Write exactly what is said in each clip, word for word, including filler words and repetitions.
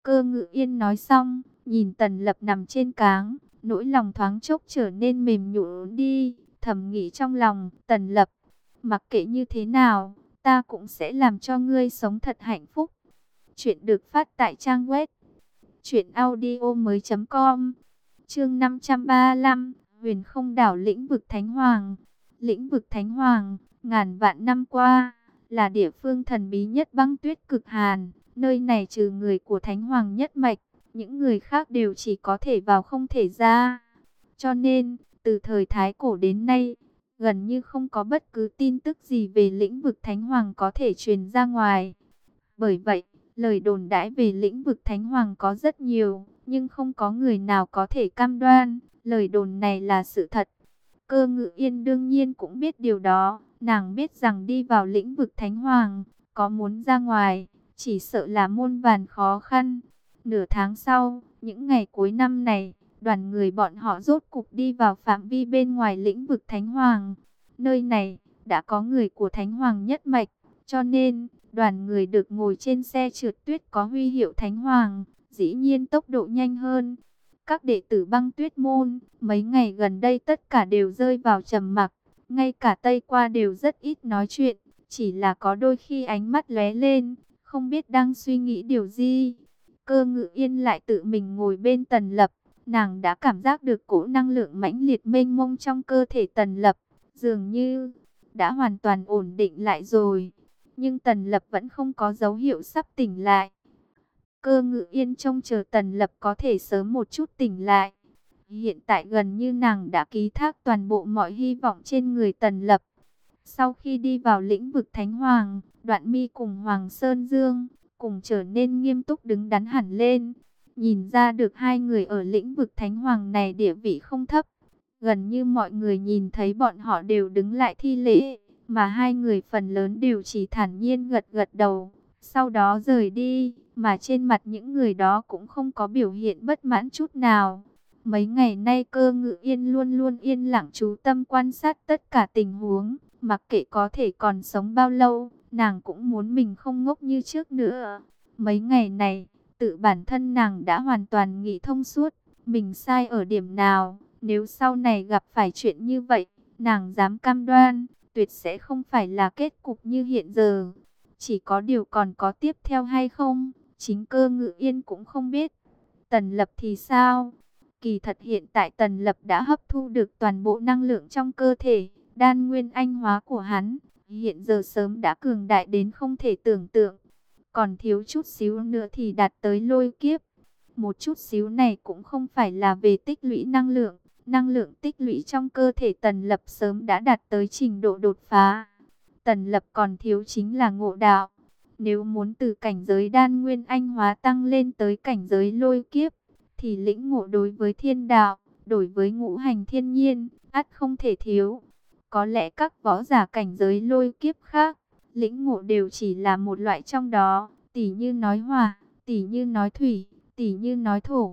Cơ Ngự Yên nói xong, nhìn Tần Lập nằm trên cáng, nỗi lòng thoáng chốc trở nên mềm nhũn đi, thầm nghĩ trong lòng, Tần Lập, mặc kệ như thế nào, ta cũng sẽ làm cho ngươi sống thật hạnh phúc. Chuyện được phát tại trang web truyện audio mới chấm com. Chương năm trăm ba mươi lăm, Huyền Không Đảo lĩnh vực Thánh Hoàng. Lĩnh vực Thánh Hoàng, ngàn vạn năm qua, là địa phương thần bí nhất băng tuyết cực hàn. Nơi này trừ người của Thánh Hoàng nhất mạch, những người khác đều chỉ có thể vào không thể ra. Cho nên, từ thời Thái Cổ đến nay, gần như không có bất cứ tin tức gì về lĩnh vực Thánh Hoàng có thể truyền ra ngoài. Bởi vậy, lời đồn đãi về lĩnh vực Thánh Hoàng có rất nhiều, nhưng không có người nào có thể cam đoan lời đồn này là sự thật. Cơ Ngự Yên đương nhiên cũng biết điều đó, nàng biết rằng đi vào lĩnh vực Thánh Hoàng, có muốn ra ngoài, chỉ sợ là muôn vàn khó khăn. Nửa tháng sau, những ngày cuối năm này, đoàn người bọn họ rốt cục đi vào phạm vi bên ngoài lĩnh vực Thánh Hoàng. Nơi này, đã có người của Thánh Hoàng nhất mạch, cho nên, đoàn người được ngồi trên xe trượt tuyết có huy hiệu Thánh Hoàng, dĩ nhiên tốc độ nhanh hơn. Các đệ tử băng tuyết môn, mấy ngày gần đây tất cả đều rơi vào trầm mặc, ngay cả Tây Qua đều rất ít nói chuyện, chỉ là có đôi khi ánh mắt lóe lên, không biết đang suy nghĩ điều gì. Cơ Ngự Yên lại tự mình ngồi bên Tần Lập, nàng đã cảm giác được cỗ năng lượng mãnh liệt mênh mông trong cơ thể Tần Lập, dường như đã hoàn toàn ổn định lại rồi. Nhưng Tần Lập vẫn không có dấu hiệu sắp tỉnh lại. Cơ Ngự Yên trông chờ Tần Lập có thể sớm một chút tỉnh lại. Hiện tại gần như nàng đã ký thác toàn bộ mọi hy vọng trên người Tần Lập. Sau khi đi vào lĩnh vực Thánh Hoàng, Đoạn Mi cùng Hoàng Sơn Dương cùng trở nên nghiêm túc đứng đắn hẳn lên. Nhìn ra được hai người ở lĩnh vực Thánh Hoàng này địa vị không thấp. Gần như mọi người nhìn thấy bọn họ đều đứng lại thi lễ, mà hai người phần lớn đều chỉ thản nhiên gật gật đầu, sau đó rời đi, mà trên mặt những người đó cũng không có biểu hiện bất mãn chút nào. Mấy ngày nay Cơ Ngự Yên luôn luôn yên lặng chú tâm quan sát tất cả tình huống, mặc kệ có thể còn sống bao lâu, nàng cũng muốn mình không ngốc như trước nữa. Mấy ngày này, tự bản thân nàng đã hoàn toàn nghĩ thông suốt, mình sai ở điểm nào, nếu sau này gặp phải chuyện như vậy, nàng dám cam đoan, tuyệt sẽ không phải là kết cục như hiện giờ. Chỉ có điều còn có tiếp theo hay không, chính Cơ Ngự Yên cũng không biết. Tần Lập thì sao? Kỳ thật hiện tại Tần Lập đã hấp thu được toàn bộ năng lượng trong cơ thể, đan nguyên anh hóa của hắn, hiện giờ sớm đã cường đại đến không thể tưởng tượng. Còn thiếu chút xíu nữa thì đạt tới lôi kiếp. Một chút xíu này cũng không phải là về tích lũy năng lượng. Năng lượng tích lũy trong cơ thể Tần Lập sớm đã đạt tới trình độ đột phá. Tần Lập còn thiếu chính là ngộ đạo. Nếu muốn từ cảnh giới đan nguyên anh hóa tăng lên tới cảnh giới lôi kiếp, thì lĩnh ngộ đối với thiên đạo, đối với ngũ hành thiên nhiên, ắt không thể thiếu. Có lẽ các võ giả cảnh giới lôi kiếp khác, lĩnh ngộ đều chỉ là một loại trong đó, tỉ như nói hỏa, tỉ như nói thủy, tỉ như nói thổ.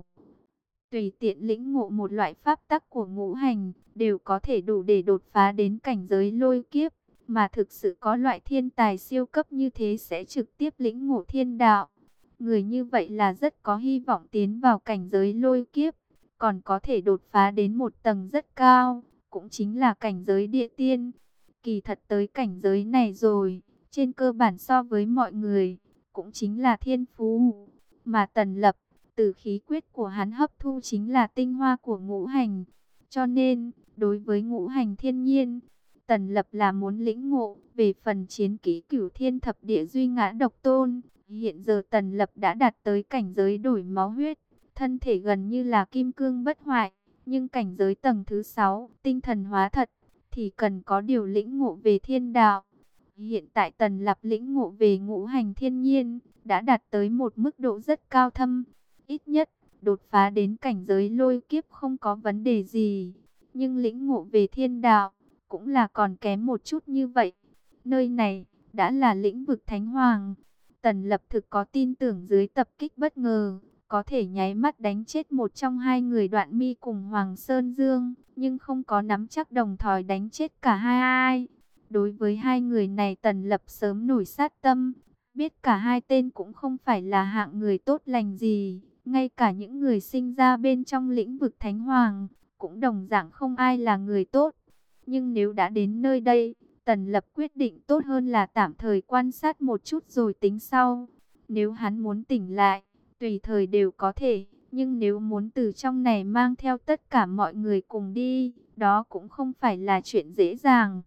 Tùy tiện lĩnh ngộ một loại pháp tắc của ngũ hành, đều có thể đủ để đột phá đến cảnh giới lôi kiếp. Mà thực sự có loại thiên tài siêu cấp như thế sẽ trực tiếp lĩnh ngộ thiên đạo. Người như vậy là rất có hy vọng tiến vào cảnh giới lôi kiếp, còn có thể đột phá đến một tầng rất cao, cũng chính là cảnh giới địa tiên. Kỳ thật tới cảnh giới này rồi, trên cơ bản so với mọi người, cũng chính là thiên phú. Mà Tần Lập, từ khí quyết của hắn hấp thu chính là tinh hoa của ngũ hành. Cho nên, đối với ngũ hành thiên nhiên, Tần Lập là muốn lĩnh ngộ. Về phần chiến kỹ Cửu Thiên Thập Địa Duy Ngã Độc Tôn, hiện giờ Tần Lập đã đạt tới cảnh giới đổi máu huyết, thân thể gần như là kim cương bất hoại. Nhưng cảnh giới tầng thứ sáu, tinh thần hóa thật, thì cần có điều lĩnh ngộ về thiên đạo. Hiện tại Tần Lập lĩnh ngộ về ngũ hành thiên nhiên, đã đạt tới một mức độ rất cao thâm. Ít nhất, đột phá đến cảnh giới lôi kiếp không có vấn đề gì. Nhưng lĩnh ngộ về thiên đạo, cũng là còn kém một chút như vậy. Nơi này, đã là lĩnh vực Thánh Hoàng. Tần Lập thực có tin tưởng dưới tập kích bất ngờ, có thể nháy mắt đánh chết một trong hai người Đoạn Mi cùng Hoàng Sơn Dương, nhưng không có nắm chắc đồng thời đánh chết cả hai ai. Đối với hai người này Tần Lập sớm nổi sát tâm, Biết cả hai tên cũng không phải là hạng người tốt lành gì, ngay cả những người sinh ra bên trong lĩnh vực Thánh Hoàng, cũng đồng dạng không ai là người tốt. Nhưng nếu đã đến nơi đây, Tần Lập quyết định tốt hơn là tạm thời quan sát một chút rồi tính sau. Nếu hắn muốn tỉnh lại, tùy thời đều có thể, nhưng nếu muốn từ trong này mang theo tất cả mọi người cùng đi, đó cũng không phải là chuyện dễ dàng.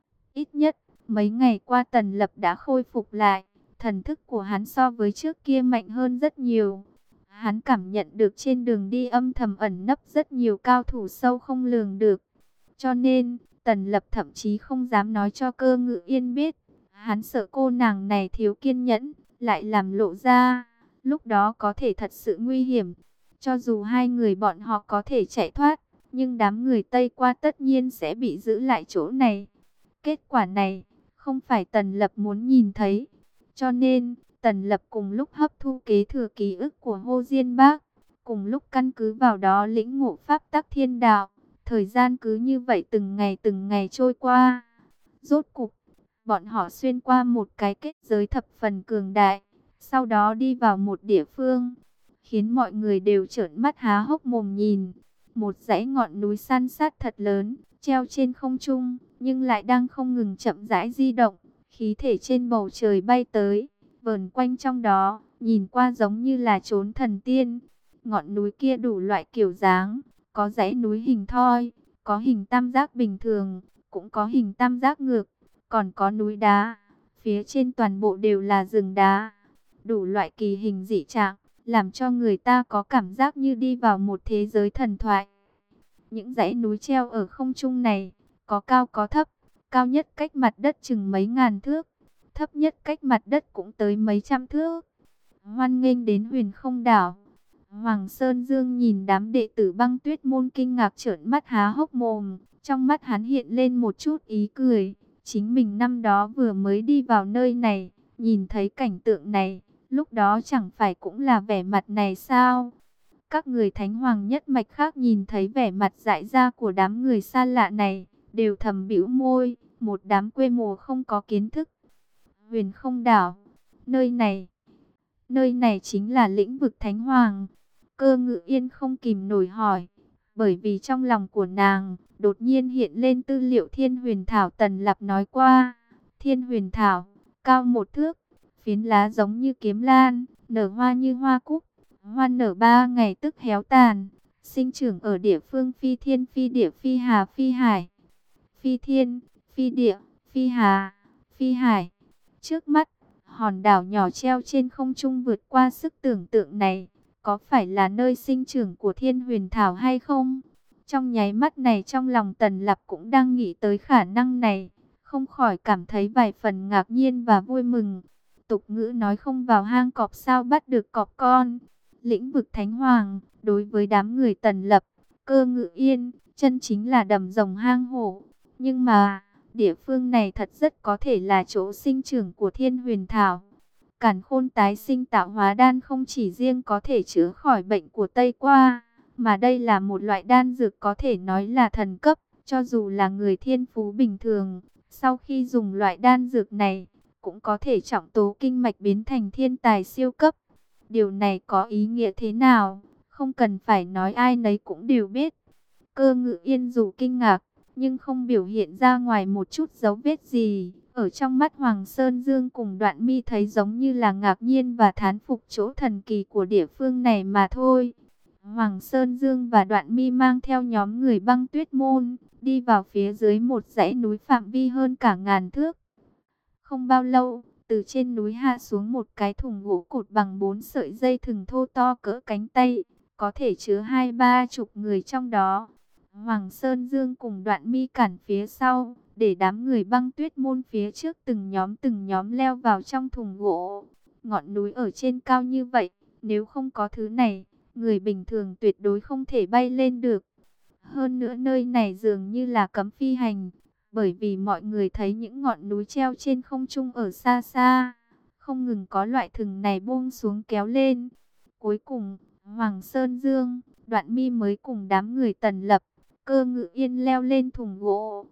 Ít nhất, mấy ngày qua Tần Lập đã khôi phục lại, thần thức của hắn so với trước kia mạnh hơn rất nhiều. Hắn cảm nhận được trên đường đi âm thầm ẩn nấp rất nhiều cao thủ sâu không lường được. Cho nên, Tần Lập thậm chí không dám nói cho Cơ Ngự Yên biết. Hắn sợ cô nàng này thiếu kiên nhẫn, lại làm lộ ra. Lúc đó có thể thật sự nguy hiểm. Cho dù hai người bọn họ có thể chạy thoát, nhưng đám người Tây qua tất nhiên sẽ bị giữ lại chỗ này. Kết quả này, không phải Tần Lập muốn nhìn thấy. Cho nên, Tần Lập cùng lúc hấp thu kế thừa ký ức của Hồ Diên Bác, cùng lúc căn cứ vào đó lĩnh ngộ pháp tắc thiên đạo. Thời gian cứ như vậy từng ngày từng ngày trôi qua. Rốt cục, bọn họ xuyên qua một cái kết giới thập phần cường đại, sau đó đi vào một địa phương, khiến mọi người đều trợn mắt há hốc mồm nhìn. Một dãy ngọn núi san sát thật lớn, treo trên không trung, nhưng lại đang không ngừng chậm rãi di động, khí thể trên bầu trời bay tới, vờn quanh trong đó, nhìn qua giống như là chốn thần tiên. Ngọn núi kia đủ loại kiểu dáng, có dãy núi hình thoi, có hình tam giác bình thường, cũng có hình tam giác ngược, còn có núi đá. Phía trên toàn bộ đều là rừng đá, đủ loại kỳ hình dị trạng, làm cho người ta có cảm giác như đi vào một thế giới thần thoại. Những dãy núi treo ở không trung này, có cao có thấp, cao nhất cách mặt đất chừng mấy ngàn thước, thấp nhất cách mặt đất cũng tới mấy trăm thước. Hoan nghênh đến Huyền Không Đảo. Hoàng Sơn Dương nhìn đám đệ tử Băng Tuyết môn kinh ngạc trợn mắt há hốc mồm, trong mắt hắn hiện lên một chút ý cười. Chính mình năm đó vừa mới đi vào nơi này, nhìn thấy cảnh tượng này, lúc đó chẳng phải cũng là vẻ mặt này sao? Các người Thánh Hoàng nhất mạch khác nhìn thấy vẻ mặt dại ra của đám người xa lạ này, đều thầm bĩu môi, một đám quê mùa không có kiến thức. Huyền Không Đảo, nơi này, nơi này chính là lĩnh vực Thánh Hoàng. Cơ Ngự Yên không kìm nổi hỏi, bởi vì trong lòng của nàng đột nhiên hiện lên tư liệu Thiên Huyền Thảo Tần Lập nói qua. Thiên Huyền Thảo, cao một thước, phiến lá giống như kiếm lan, nở hoa như hoa cúc, hoa nở ba ngày tức héo tàn, sinh trưởng ở địa phương phi thiên phi địa phi hà phi hải. Phi thiên, phi địa, phi hà, phi hải. Trước mắt, hòn đảo nhỏ treo trên không trung vượt qua sức tưởng tượng này, có phải là nơi sinh trưởng của Thiên Huyền Thảo hay không? Trong nháy mắt này trong lòng Tần Lập cũng đang nghĩ tới khả năng này, không khỏi cảm thấy vài phần ngạc nhiên và vui mừng. Tục ngữ nói không vào hang cọp sao bắt được cọp con. Lĩnh vực Thánh Hoàng, đối với đám người Tần Lập, Cơ Ngự Yên, chân chính là đầm rồng hang hổ. Nhưng mà, địa phương này thật rất có thể là chỗ sinh trưởng của Thiên Huyền Thảo. Càn Khôn tái sinh tạo hóa đan không chỉ riêng có thể chữa khỏi bệnh của Tây Qua, mà đây là một loại đan dược có thể nói là thần cấp, cho dù là người thiên phú bình thường, sau khi dùng loại đan dược này, cũng có thể trọng tố kinh mạch biến thành thiên tài siêu cấp. Điều này có ý nghĩa thế nào, không cần phải nói ai nấy cũng đều biết. Cơ Ngự Yên dù kinh ngạc, nhưng không biểu hiện ra ngoài một chút dấu vết gì. Ở trong mắt Hoàng Sơn Dương cùng Đoạn Mi thấy giống như là ngạc nhiên và thán phục chỗ thần kỳ của địa phương này mà thôi. Hoàng Sơn Dương và Đoạn Mi mang theo nhóm người Băng Tuyết môn, đi vào phía dưới một dãy núi phạm vi hơn cả ngàn thước. Không bao lâu, từ trên núi hạ xuống một cái thùng gỗ cột bằng bốn sợi dây thừng thô to cỡ cánh tay, có thể chứa hai ba chục người trong đó. Hoàng Sơn Dương cùng Đoạn Mi cản phía sau, để đám người Băng Tuyết môn phía trước từng nhóm từng nhóm leo vào trong thùng gỗ. Ngọn núi ở trên cao như vậy, nếu không có thứ này, người bình thường tuyệt đối không thể bay lên được. Hơn nữa nơi này dường như là cấm phi hành, bởi vì mọi người thấy những ngọn núi treo trên không trung ở xa xa, không ngừng có loại thừng này buông xuống kéo lên. Cuối cùng, Hoàng Sơn Dương, Đoạn Mi mới cùng đám người Tần Lập, Cơ Ngự Yên leo lên thùng gỗ.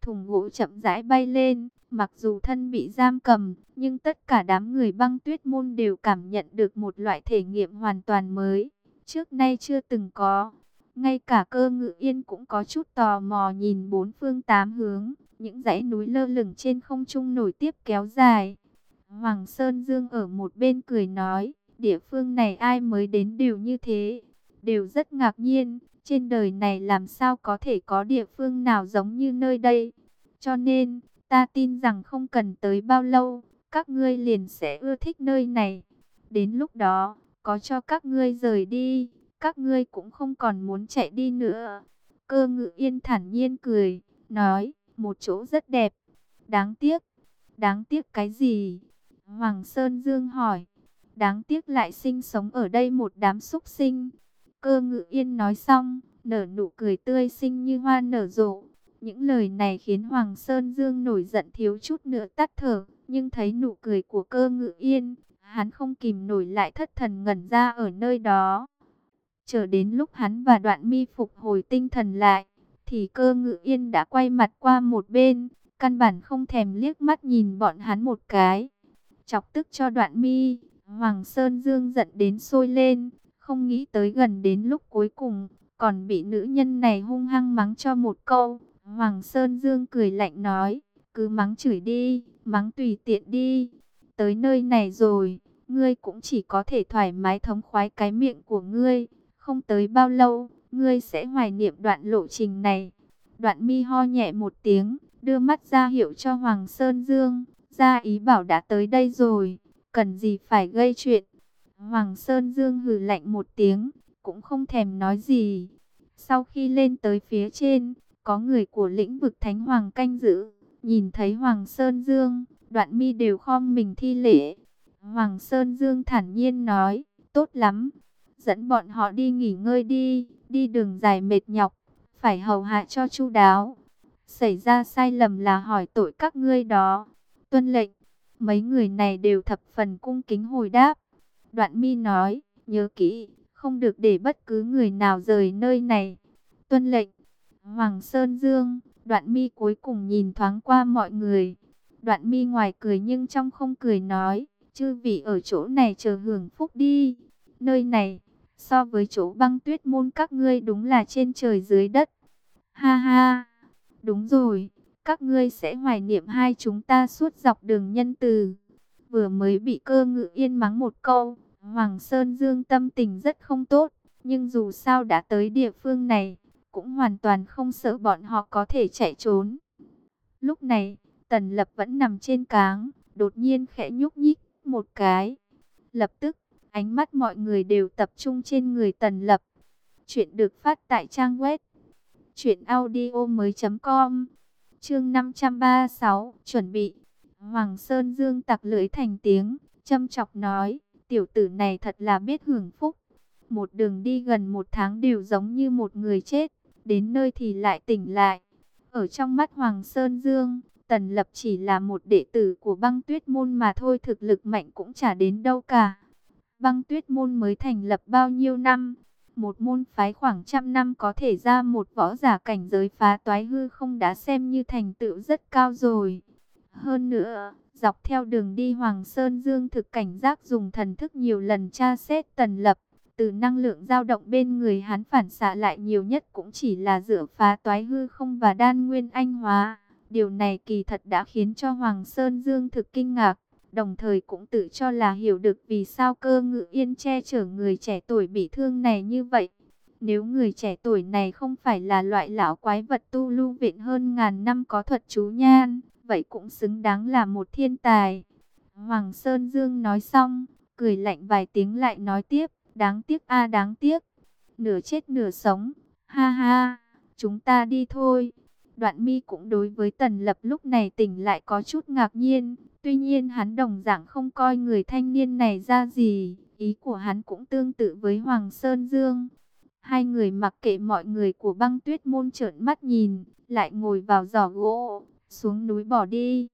thùng gỗ chậm rãi bay lên. Mặc dù thân bị giam cầm, nhưng tất cả đám người Băng Tuyết môn đều cảm nhận được một loại thể nghiệm hoàn toàn mới, trước nay chưa từng có. Ngay cả Cơ Ngự Yên cũng có chút tò mò nhìn bốn phương tám hướng, những dãy núi lơ lửng trên không trung nổi tiếp kéo dài. Hoàng Sơn Dương ở một bên cười nói, địa phương này ai mới đến đều như thế, đều rất ngạc nhiên, trên đời này làm sao có thể có địa phương nào giống như nơi đây. Cho nên, ta tin rằng không cần tới bao lâu, các ngươi liền sẽ ưa thích nơi này. Đến lúc đó, có cho các ngươi rời đi, các ngươi cũng không còn muốn chạy đi nữa. Cơ Ngự Yên thản nhiên cười, nói, một chỗ rất đẹp. Đáng tiếc. Đáng tiếc cái gì? Hoàng Sơn Dương hỏi. Đáng tiếc lại sinh sống ở đây một đám súc sinh. Cơ Ngự Yên nói xong, nở nụ cười tươi xinh như hoa nở rộ. Những lời này khiến Hoàng Sơn Dương nổi giận thiếu chút nữa tắt thở. Nhưng thấy nụ cười của Cơ Ngự Yên, hắn không kìm nổi lại thất thần ngẩn ra ở nơi đó. Chờ đến lúc hắn và Đoạn Mi phục hồi tinh thần lại, thì Cơ Ngự Yên đã quay mặt qua một bên, căn bản không thèm liếc mắt nhìn bọn hắn một cái. Chọc tức cho Đoạn Mi, Hoàng Sơn Dương giận đến sôi lên, không nghĩ tới gần đến lúc cuối cùng, còn bị nữ nhân này hung hăng mắng cho một câu. Hoàng Sơn Dương cười lạnh nói, cứ mắng chửi đi, mắng tùy tiện đi. Tới nơi này rồi, ngươi cũng chỉ có thể thoải mái thống khoái cái miệng của ngươi. Không tới bao lâu, ngươi sẽ hoài niệm đoạn lộ trình này. Đoạn Mi ho nhẹ một tiếng, đưa mắt ra hiệu cho Hoàng Sơn Dương, ra ý bảo đã tới đây rồi, cần gì phải gây chuyện. Hoàng Sơn Dương hừ lạnh một tiếng, cũng không thèm nói gì. Sau khi lên tới phía trên, có người của lĩnh vực Thánh Hoàng canh giữ, nhìn thấy Hoàng Sơn Dương, Đoạn Mi đều khom mình thi lễ. Hoàng Sơn Dương thản nhiên nói, tốt lắm, dẫn bọn họ đi nghỉ ngơi đi, đi đường dài mệt nhọc, phải hầu hạ cho chu đáo. Xảy ra sai lầm là hỏi tội các ngươi đó. Tuân lệnh. Mấy người này đều thập phần cung kính hồi đáp. Đoạn Mi nói, nhớ kỹ, không được để bất cứ người nào rời nơi này. Tuân lệnh. Hoàng Sơn Dương, Đoạn Mi cuối cùng nhìn thoáng qua mọi người. Đoạn Mi ngoài cười nhưng trong không cười nói, chư vị ở chỗ này chờ hưởng phúc đi. Nơi này, so với chỗ Băng Tuyết môn các ngươi đúng là trên trời dưới đất. Ha ha, đúng rồi, các ngươi sẽ hoài niệm hai chúng ta suốt dọc đường nhân từ. Vừa mới bị Cơ Ngự Yên mắng một câu, Hoàng Sơn Dương tâm tình rất không tốt, nhưng dù sao đã tới địa phương này, cũng hoàn toàn không sợ bọn họ có thể chạy trốn. Lúc này, Tần Lập vẫn nằm trên cáng, đột nhiên khẽ nhúc nhích một cái. Lập tức, ánh mắt mọi người đều tập trung trên người Tần Lập. Chuyện được phát tại trang web truyện audio mới chấm com. Chương năm trăm ba mươi sáu, chuẩn bị. Hoàng Sơn Dương tặc lưỡi thành tiếng, châm chọc nói, tiểu tử này thật là biết hưởng phúc. Một đường đi gần một tháng đều giống như một người chết, đến nơi thì lại tỉnh lại. Ở trong mắt Hoàng Sơn Dương, Tần Lập chỉ là một đệ tử của Băng Tuyết môn mà thôi, thực lực mạnh cũng chả đến đâu cả. Băng Tuyết môn mới thành lập bao nhiêu năm? Một môn phái khoảng trăm năm có thể ra một võ giả cảnh giới phá toái hư không đã xem như thành tựu rất cao rồi. Hơn nữa, dọc theo đường đi Hoàng Sơn Dương thực cảnh giác dùng thần thức nhiều lần tra xét Tần Lập. Từ năng lượng dao động bên người hắn phản xạ lại nhiều nhất cũng chỉ là dựa phá toái hư không và đan nguyên anh hóa. Điều này kỳ thật đã khiến cho Hoàng Sơn Dương thực kinh ngạc. Đồng thời cũng tự cho là hiểu được vì sao Cơ Ngự Yên che chở người trẻ tuổi bị thương này như vậy. Nếu người trẻ tuổi này không phải là loại lão quái vật tu lưu viện hơn ngàn năm có thuật chú nhan, vậy cũng xứng đáng là một thiên tài. Hoàng Sơn Dương nói xong, cười lạnh vài tiếng lại nói tiếp, đáng tiếc a đáng tiếc, nửa chết nửa sống, ha ha, chúng ta đi thôi. Đoạn Mi cũng đối với Tần Lập lúc này tỉnh lại có chút ngạc nhiên. Tuy nhiên hắn đồng dạng không coi người thanh niên này ra gì. Ý của hắn cũng tương tự với Hoàng Sơn Dương. Hai người mặc kệ mọi người của Băng Tuyết môn trợn mắt nhìn, lại ngồi vào giỏ gỗ, xuống núi bỏ đi.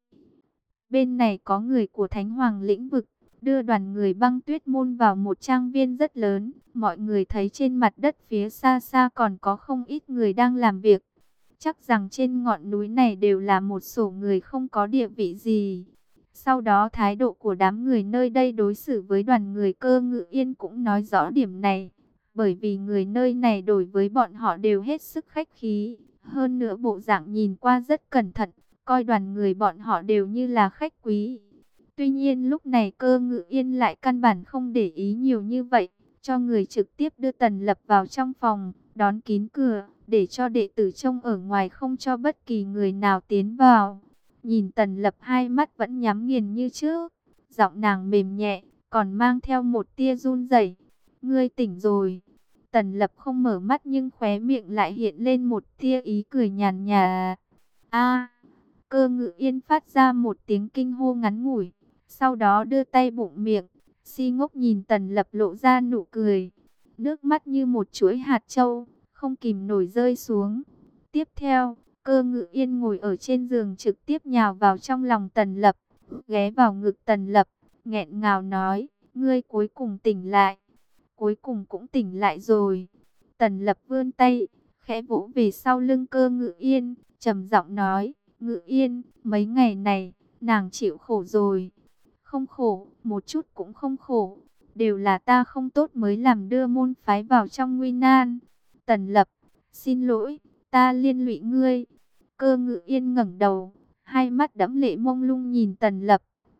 Bên này có người của Thánh Hoàng lĩnh vực, đưa đoàn người Băng Tuyết môn vào một trang viên rất lớn. Mọi người thấy trên mặt đất phía xa xa còn có không ít người đang làm việc. chắc rằng trên ngọn núi này đều là một sổ người không có địa vị gì. Sau đó thái độ của đám người nơi đây đối xử với đoàn người Cơ Ngự Yên cũng nói rõ điểm này. Bởi vì người nơi này đối với bọn họ đều hết sức khách khí. Hơn nữa bộ dạng nhìn qua rất cẩn thận, coi đoàn người bọn họ đều như là khách quý. Tuy nhiên lúc này Cơ Ngự Yên lại căn bản không để ý nhiều như vậy, cho người trực tiếp đưa Tần Lập vào trong phòng, đón kín cửa, để cho đệ tử trông ở ngoài không cho bất kỳ người nào tiến vào. Nhìn Tần Lập hai mắt vẫn nhắm nghiền như trước, giọng nàng mềm nhẹ, còn mang theo một tia run rẩy. Ngươi tỉnh rồi. Tần Lập không mở mắt nhưng khóe miệng lại hiện lên một tia ý cười nhàn nhạt. A, Cơ Ngự Yên phát ra một tiếng kinh hô ngắn ngủi, sau đó đưa tay bụng miệng, si ngốc nhìn Tần Lập lộ ra nụ cười. Nước mắt như một chuỗi hạt châu, không kìm nổi rơi xuống. Tiếp theo, Cơ Ngự Yên ngồi ở trên giường trực tiếp nhào vào trong lòng Tần Lập, ghé vào ngực Tần Lập, nghẹn ngào nói, ngươi cuối cùng tỉnh lại. Cuối cùng cũng tỉnh lại rồi. Tần Lập vươn tay, khẽ vỗ về sau lưng Cơ Ngự Yên, trầm giọng nói, Ngự Yên, mấy ngày này, nàng chịu khổ rồi. Không khổ, một chút cũng không khổ. Đều là ta không tốt mới làm đưa môn phái vào trong nguy nan. Tần Lập, xin lỗi, ta liên lụy ngươi. Cơ Ngự Yên ngẩng đầu, hai mắt đẫm lệ mông lung nhìn Tần Lập.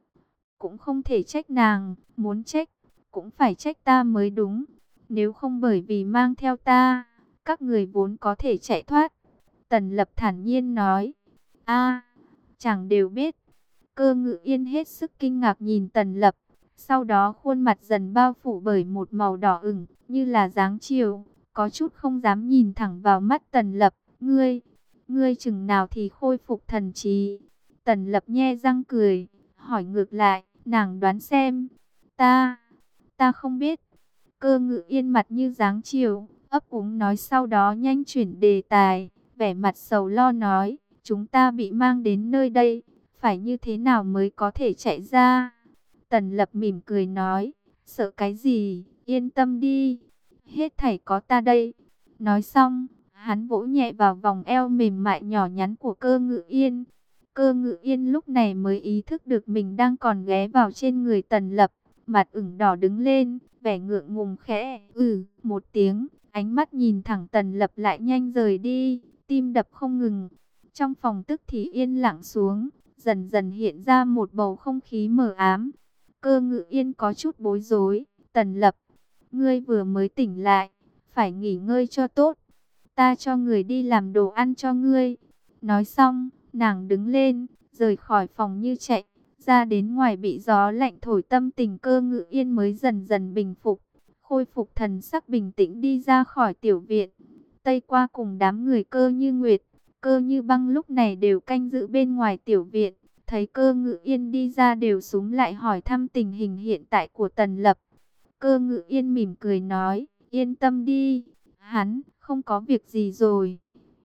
Cũng không thể trách nàng, muốn trách, cũng phải trách ta mới đúng. Nếu không bởi vì mang theo ta, các người vốn có thể chạy thoát. Tần Lập thản nhiên nói, a, chẳng đều biết. Cơ Ngự Yên hết sức kinh ngạc nhìn Tần Lập. Sau đó khuôn mặt dần bao phủ bởi một màu đỏ ửng, như là dáng chiều, có chút không dám nhìn thẳng vào mắt Tần Lập. Ngươi, ngươi chừng nào thì khôi phục thần trí? Tần Lập nhe răng cười, hỏi ngược lại, nàng đoán xem. Ta, ta không biết. Cơ Ngự Yên mặt như dáng chiều, ấp úng nói, sau đó nhanh chuyển đề tài, vẻ mặt sầu lo nói, chúng ta bị mang đến nơi đây, phải như thế nào mới có thể chạy ra? Tần Lập mỉm cười nói, sợ cái gì, yên tâm đi, hết thảy có ta đây. Nói xong, hắn vỗ nhẹ vào vòng eo mềm mại nhỏ nhắn của Cơ Ngự Yên. Cơ Ngự Yên lúc này mới ý thức được mình đang còn ghé vào trên người Tần Lập, mặt ửng đỏ đứng lên, vẻ ngượng ngùng khẽ ừ một tiếng, ánh mắt nhìn thẳng Tần Lập lại nhanh rời đi, tim đập không ngừng. Trong phòng tức thì yên lặng xuống, dần dần hiện ra một bầu không khí mờ ám. Cơ Ngự Yên có chút bối rối, Tần Lập, ngươi vừa mới tỉnh lại, phải nghỉ ngơi cho tốt, ta cho người đi làm đồ ăn cho ngươi. Nói xong, nàng đứng lên, rời khỏi phòng như chạy, ra đến ngoài bị gió lạnh thổi, tâm tình Cơ Ngự Yên mới dần dần bình phục, khôi phục thần sắc bình tĩnh đi ra khỏi tiểu viện. Tây Qua cùng đám người Cơ Như Nguyệt, Cơ Như Băng lúc này đều canh giữ bên ngoài tiểu viện, thấy Cơ Ngự Yên đi ra đều xúm lại hỏi thăm tình hình hiện tại của Tần Lập. Cơ Ngự Yên mỉm cười nói, yên tâm đi, hắn không có việc gì rồi.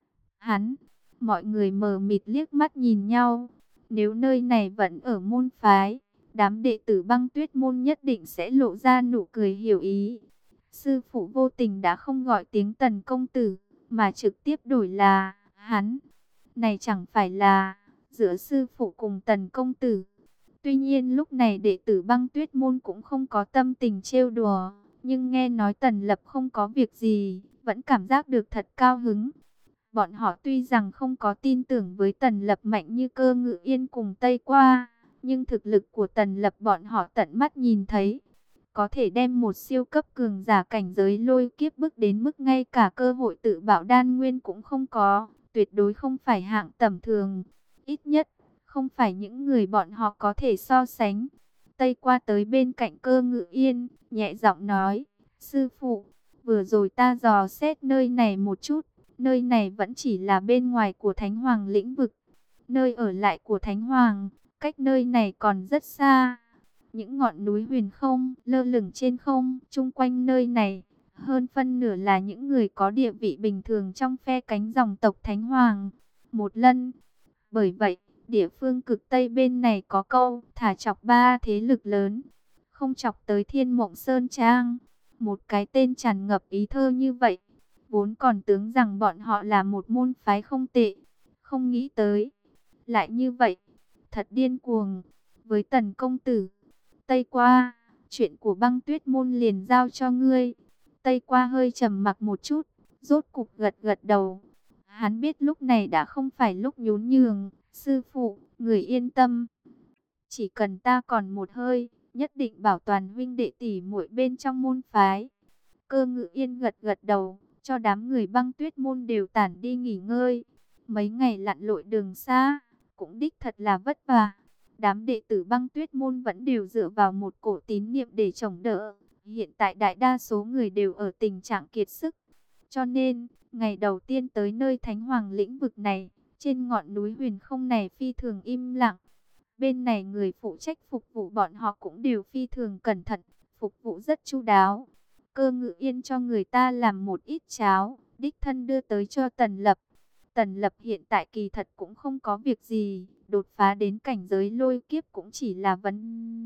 Hắn, mọi người mờ mịt liếc mắt nhìn nhau. Nếu nơi này vẫn ở môn phái, đám đệ tử Băng Tuyết môn nhất định sẽ lộ ra nụ cười hiểu ý. Sư phụ vô tình đã không gọi tiếng Tần công tử, mà trực tiếp đổi là hắn. Này chẳng phải là giữa sư phụ cùng Tần công tử. Tuy nhiên lúc này đệ tử Băng Tuyết môn cũng không có tâm tình trêu đùa, nhưng nghe nói Tần Lập không có việc gì, vẫn cảm giác được thật cao hứng. Bọn họ tuy rằng không có tin tưởng với Tần Lập mạnh như Cơ Ngự Yên cùng Tây Qua, nhưng thực lực của Tần Lập bọn họ tận mắt nhìn thấy. Có thể đem một siêu cấp cường giả cảnh giới lôi kiếp bước đến mức ngay cả cơ hội tự bạo đan nguyên cũng không có, tuyệt đối không phải hạng tầm thường. Ít nhất, không phải những người bọn họ có thể so sánh. Tây Qua tới bên cạnh Cơ Ngự Yên, nhẹ giọng nói, sư phụ, vừa rồi ta dò xét nơi này một chút. Nơi này vẫn chỉ là bên ngoài của Thánh Hoàng lĩnh vực. Nơi ở lại của Thánh Hoàng, cách nơi này còn rất xa. Những ngọn núi huyền không, lơ lửng trên không, chung quanh nơi này. Hơn phân nửa là những người có địa vị bình thường trong phe cánh dòng tộc Thánh Hoàng. Một lần. Bởi vậy, địa phương cực Tây bên này có câu, thả chọc ba thế lực lớn. Không chọc tới Thiên Mộng Sơn Trang. Một cái tên tràn ngập ý thơ như vậy. Vốn còn tưởng rằng bọn họ là một môn phái không tệ, không nghĩ tới lại như vậy, thật điên cuồng. Với Tần công tử, Tây Qua, chuyện của Băng Tuyết môn liền giao cho ngươi. Tây Qua hơi trầm mặc một chút, rốt cục gật gật đầu. Hắn biết lúc này đã không phải lúc nhún nhường. Sư phụ, người yên tâm. Chỉ cần ta còn một hơi, nhất định bảo toàn huynh đệ tỷ muội bên trong môn phái. Cơ Ngự Yên gật gật đầu, cho đám người Băng Tuyết môn đều tản đi nghỉ ngơi. Mấy ngày lặn lội đường xa, cũng đích thật là vất vả. Đám đệ tử Băng Tuyết môn vẫn đều dựa vào một cổ tín niệm để chống đỡ. Hiện tại đại đa số người đều ở tình trạng kiệt sức. Cho nên, ngày đầu tiên tới nơi Thánh Hoàng lĩnh vực này, trên ngọn núi Huyền Không này phi thường im lặng. Bên này người phụ trách phục vụ bọn họ cũng đều phi thường cẩn thận, phục vụ rất chu đáo. Cơ Ngự Yên cho người ta làm một ít cháo, đích thân đưa tới cho Tần Lập. Tần Lập hiện tại kỳ thật cũng không có việc gì, đột phá đến cảnh giới lôi kiếp cũng chỉ là vấn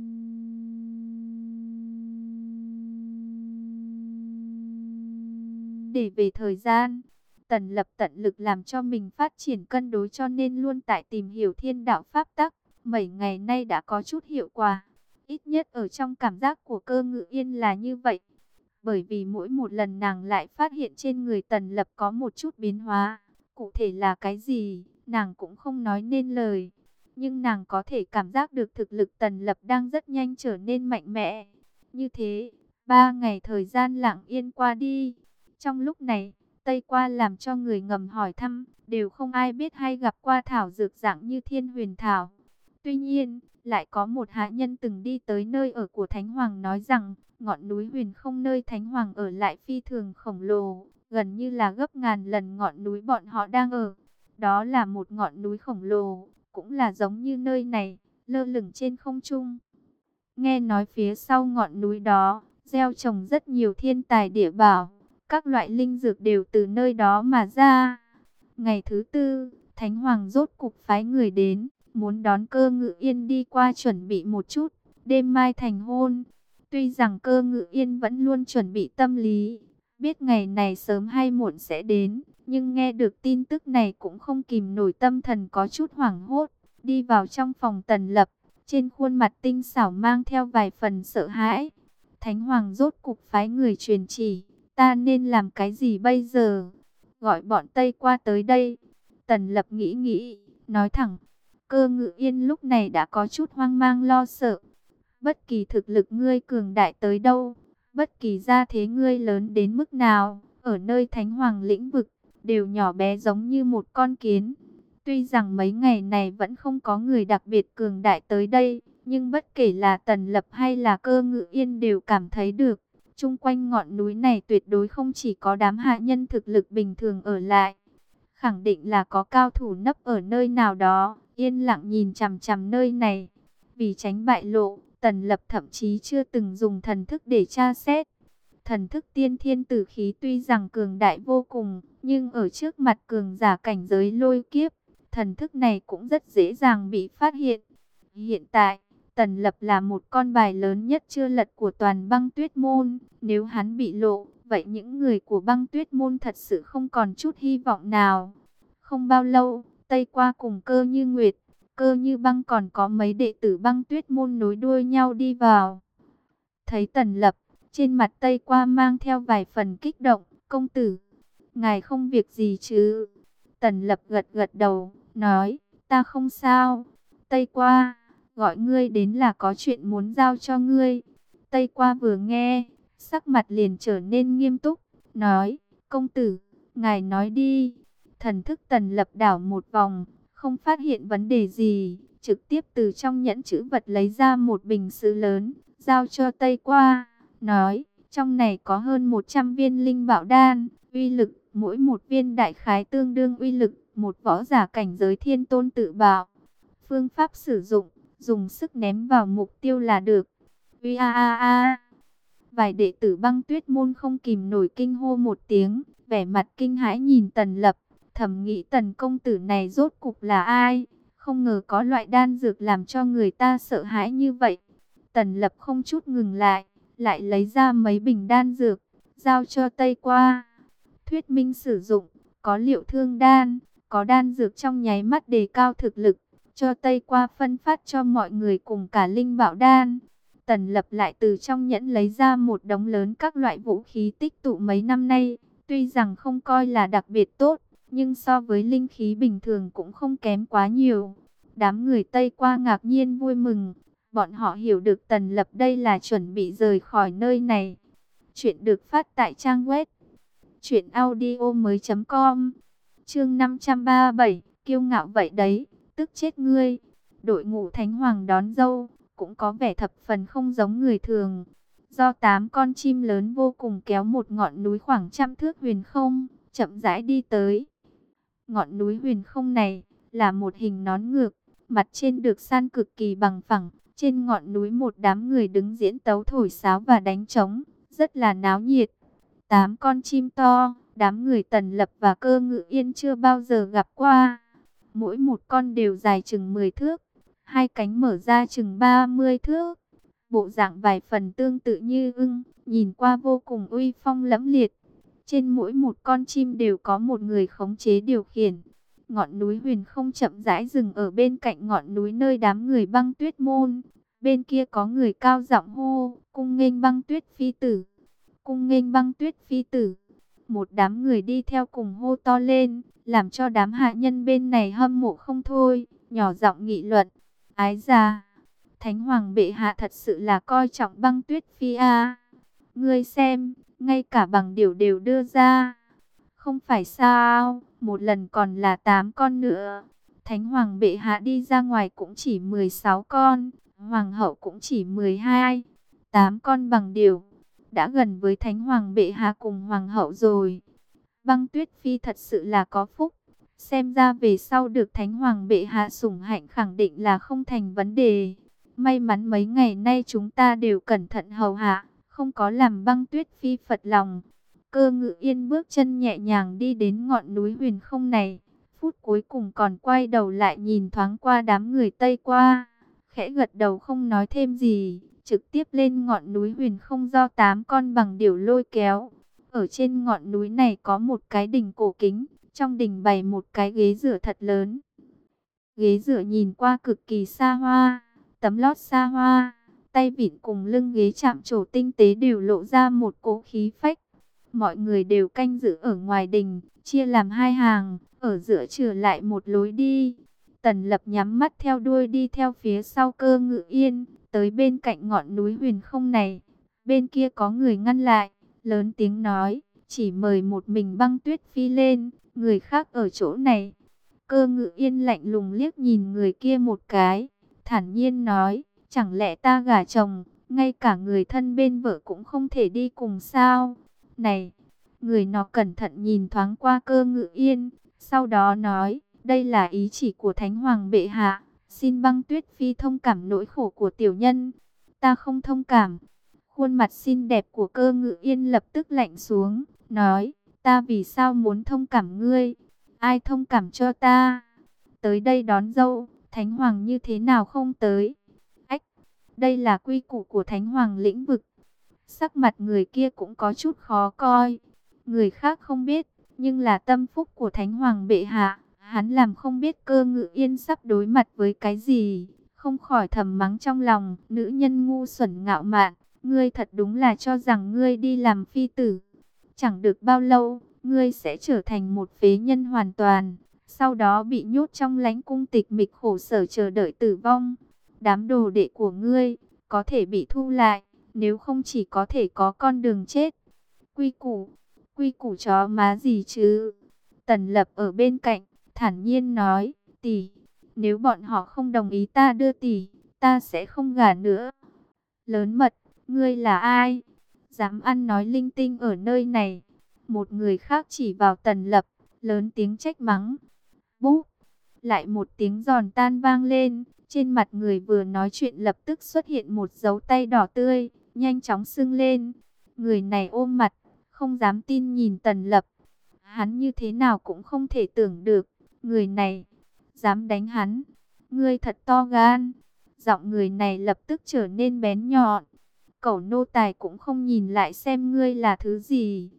đề về thời gian. Tần Lập tận lực làm cho mình phát triển cân đối cho nên luôn tại tìm hiểu thiên đạo pháp tắc. Mấy ngày nay đã có chút hiệu quả, ít nhất ở trong cảm giác của Cơ Ngự Yên là như vậy. Bởi vì mỗi một lần nàng lại phát hiện trên người Tần Lập có một chút biến hóa. Cụ thể là cái gì, nàng cũng không nói nên lời. Nhưng nàng có thể cảm giác được thực lực Tần Lập đang rất nhanh trở nên mạnh mẽ. Như thế, ba ngày thời gian lặng yên qua đi. Trong lúc này, Tây Qua làm cho người ngầm hỏi thăm, đều không ai biết hay gặp qua thảo dược dạng như Thiên Huyền Thảo. Tuy nhiên, lại có một hạ nhân từng đi tới nơi ở của Thánh Hoàng nói rằng, ngọn núi Huyền Không nơi Thánh Hoàng ở lại phi thường khổng lồ, gần như là gấp ngàn lần ngọn núi bọn họ đang ở. Đó là một ngọn núi khổng lồ, cũng là giống như nơi này, lơ lửng trên không trung. Nghe nói phía sau ngọn núi đó, gieo trồng rất nhiều thiên tài địa bảo, các loại linh dược đều từ nơi đó mà ra. Ngày thứ tư, Thánh Hoàng rốt cục phái người đến, muốn đón Cơ Ngự Yên đi qua chuẩn bị một chút, đêm mai thành hôn. Tuy rằng Cơ Ngự Yên vẫn luôn chuẩn bị tâm lý, biết ngày này sớm hay muộn sẽ đến, nhưng nghe được tin tức này cũng không kìm nổi tâm thần có chút hoảng hốt. Đi vào trong phòng Tần Lập, trên khuôn mặt tinh xảo mang theo vài phần sợ hãi. Thánh Hoàng rốt cục phái người truyền chỉ, ta nên làm cái gì bây giờ? Gọi bọn Tây qua tới đây. Tần Lập nghĩ nghĩ, nói thẳng. Cơ Ngự Yên lúc này đã có chút hoang mang lo sợ. Bất kỳ thực lực ngươi cường đại tới đâu, bất kỳ gia thế ngươi lớn đến mức nào, ở nơi Thánh Hoàng lĩnh vực, đều nhỏ bé giống như một con kiến. Tuy rằng mấy ngày này vẫn không có người đặc biệt cường đại tới đây, nhưng bất kể là Tần Lập hay là Cơ Ngự Yên đều cảm thấy được. Chung quanh ngọn núi này tuyệt đối không chỉ có đám hạ nhân thực lực bình thường ở lại. Khẳng định là có cao thủ nấp ở nơi nào đó, yên lặng nhìn chằm chằm nơi này. Vì tránh bại lộ, Tần Lập thậm chí chưa từng dùng thần thức để tra xét. Thần thức tiên thiên tử khí tuy rằng cường đại vô cùng, nhưng ở trước mặt cường giả cảnh giới lôi kiếp, thần thức này cũng rất dễ dàng bị phát hiện. Hiện tại, Tần Lập là một con bài lớn nhất chưa lật của toàn Băng Tuyết môn. Nếu hắn bị lộ, vậy những người của Băng Tuyết môn thật sự không còn chút hy vọng nào. Không bao lâu, Tây Qua cùng Cơ Như Nguyệt, Cơ Như Băng còn có mấy đệ tử Băng Tuyết môn nối đuôi nhau đi vào. Thấy Tần Lập, trên mặt Tây Qua mang theo vài phần kích động. Công tử, ngài không việc gì chứ? Tần Lập gật gật đầu, nói, ta không sao. Tây Qua, gọi ngươi đến là có chuyện muốn giao cho ngươi. Tây Qua vừa nghe, sắc mặt liền trở nên nghiêm túc, nói, công tử, ngài nói đi. Thần thức Tần Lập đảo một vòng, không phát hiện vấn đề gì, trực tiếp từ trong nhẫn trữ vật lấy ra một bình sứ lớn, giao cho Tây Qua, nói, trong này có hơn một trăm viên linh bảo đan, uy lực, mỗi một viên đại khái tương đương uy lực, một võ giả cảnh giới thiên tôn tự bảo. Phương pháp sử dụng, dùng sức ném vào mục tiêu là được. Uy a a a. Vài đệ tử Băng Tuyết môn không kìm nổi kinh hô một tiếng, vẻ mặt kinh hãi nhìn Tần Lập, thầm nghĩ Tần công tử này rốt cục là ai? Không ngờ có loại đan dược làm cho người ta sợ hãi như vậy. Tần Lập không chút ngừng lại, lại lấy ra mấy bình đan dược, giao cho Tây Qua. thuyết minh sử dụng, có liệu thương đan, có đan dược trong nháy mắt đề cao thực lực, cho Tây Qua phân phát cho mọi người cùng cả linh bảo đan. Tần Lập lại từ trong nhẫn lấy ra một đống lớn các loại vũ khí tích tụ mấy năm nay, tuy rằng không coi là đặc biệt tốt, nhưng so với linh khí bình thường cũng không kém quá nhiều. Đám người Tây Qua ngạc nhiên vui mừng, bọn họ hiểu được Tần Lập đây là chuẩn bị rời khỏi nơi này. Chuyện được phát tại trang web truyện audio mới chấm com. Chương năm trăm ba mươi bảy, kiêu ngạo vậy đấy, tức chết ngươi. Đội ngũ Thánh Hoàng đón dâu cũng có vẻ thập phần không giống người thường. Do tám con chim lớn vô cùng kéo một ngọn núi khoảng trăm thước huyền không, chậm rãi đi tới. Ngọn núi huyền không này là một hình nón ngược, mặt trên được san cực kỳ bằng phẳng. Trên ngọn núi một đám người đứng diễn tấu thổi sáo và đánh trống, rất là náo nhiệt. Tám con chim to, đám người Tần Lập và Cơ Ngự Yên chưa bao giờ gặp qua. Mỗi một con đều dài chừng mười thước, hai cánh mở ra chừng ba mươi thước. Bộ dạng vài phần tương tự như ưng, nhìn qua vô cùng uy phong lẫm liệt. Trên mỗi một con chim đều có một người khống chế điều khiển. Ngọn núi huyền không chậm rãi dừng ở bên cạnh ngọn núi nơi đám người Băng Tuyết môn. Bên kia có người cao giọng hô, cung nghênh Băng Tuyết phi tử, cung nghênh Băng Tuyết phi tử. Một đám người đi theo cùng hô to lên, làm cho đám hạ nhân bên này hâm mộ không thôi, nhỏ giọng nghị luận. Ái già, Thánh Hoàng bệ hạ thật sự là coi trọng Băng Tuyết phi a. Ngươi xem, ngay cả bằng điểu đều đưa ra. Không phải sao, một lần còn là tám con nữa. Thánh Hoàng bệ hạ đi ra ngoài cũng chỉ mười sáu con, Hoàng hậu cũng chỉ mười hai. tám con bằng điểu, đã gần với Thánh Hoàng bệ hạ cùng Hoàng hậu rồi. Băng Tuyết phi thật sự là có phúc. Xem ra về sau được Thánh Hoàng bệ hạ sủng hạnh khẳng định là không thành vấn đề. May mắn mấy ngày nay chúng ta đều cẩn thận hầu hạ, không có làm Băng Tuyết phi phật lòng. Cơ Ngự Yên bước chân nhẹ nhàng đi đến ngọn núi huyền không này. Phút cuối cùng còn quay đầu lại nhìn thoáng qua đám người Tây Qua. Khẽ gật đầu không nói thêm gì, trực tiếp lên ngọn núi huyền không do tám con bằng điểu lôi kéo. Ở trên ngọn núi này có một cái đình cổ kính, trong đình bày một cái ghế rửa thật lớn. Ghế rửa nhìn qua cực kỳ xa hoa, tấm lót xa hoa, tay vịn cùng lưng ghế chạm trổ tinh tế đều lộ ra một cỗ khí phách. Mọi người đều canh giữ ở ngoài đình, chia làm hai hàng, ở giữa trừ lại một lối đi. Tần Lập nhắm mắt theo đuôi đi theo phía sau Cơ Ngự Yên, tới bên cạnh ngọn núi huyền không này. Bên kia có người ngăn lại, lớn tiếng nói, chỉ mời một mình Băng Tuyết phi lên, người khác ở chỗ này. Cơ Ngự Yên lạnh lùng liếc nhìn người kia một cái, thản nhiên nói, chẳng lẽ ta gả chồng, ngay cả người thân bên vợ cũng không thể đi cùng sao? Này, người nó cẩn thận nhìn thoáng qua Cơ Ngự Yên, sau đó nói, đây là ý chỉ của Thánh Hoàng bệ hạ, xin Băng Tuyết phi thông cảm nỗi khổ của tiểu nhân. Ta không thông cảm. Khuôn mặt xinh đẹp của Cơ Ngự Yên lập tức lạnh xuống, nói, ta vì sao muốn thông cảm ngươi? Ai thông cảm cho ta? Tới đây đón dâu, Thánh Hoàng như thế nào không tới? Ách, đây là quy củ của Thánh Hoàng lĩnh vực. Sắc mặt người kia cũng có chút khó coi. Người khác không biết, nhưng là tâm phúc của Thánh Hoàng bệ hạ. Hắn làm không biết Cơ Ngự Yên sắp đối mặt với cái gì. Không khỏi thầm mắng trong lòng, nữ nhân ngu xuẩn ngạo mạn. Ngươi thật đúng là cho rằng ngươi đi làm phi tử. Chẳng được bao lâu, ngươi sẽ trở thành một phế nhân hoàn toàn. Sau đó bị nhốt trong lãnh cung tịch mịch khổ sở chờ đợi tử vong. Đám đồ đệ của ngươi có thể bị thu lại, nếu không chỉ có thể có con đường chết. Quy củ, quy củ chó má gì chứ? Tần Lập ở bên cạnh, thản nhiên nói, tỷ, nếu bọn họ không đồng ý ta đưa tỷ, ta sẽ không gả nữa. Lớn mật, ngươi là ai? Dám ăn nói linh tinh ở nơi này. Một người khác chỉ vào Tần Lập, lớn tiếng trách mắng. Búp, lại một tiếng giòn tan vang lên. Trên mặt người vừa nói chuyện lập tức xuất hiện một dấu tay đỏ tươi, nhanh chóng sưng lên. Người này ôm mặt, không dám tin nhìn Tần Lập. Hắn như thế nào cũng không thể tưởng được, người này dám đánh hắn. Ngươi thật to gan. Giọng người này lập tức trở nên bén nhọn. Cẩu nô tài cũng không nhìn lại xem ngươi là thứ gì.